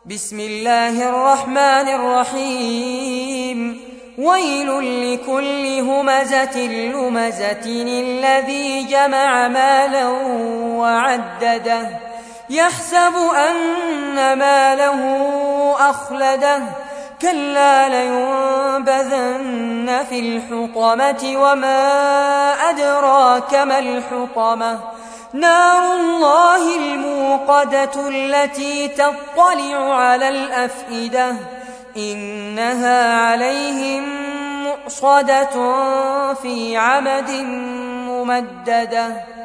بسم الله الرحمن الرحيم. ويل لكل همزة لمزة الذي جمع مالا وعدده يحسب أن ماله أخلده كلا لينبذن في الحطمة وما أدراك ما الحطمة نار الله الموقدة التي تطلع على الأفئدة إنها عليهم مؤصدة في عمد ممددة.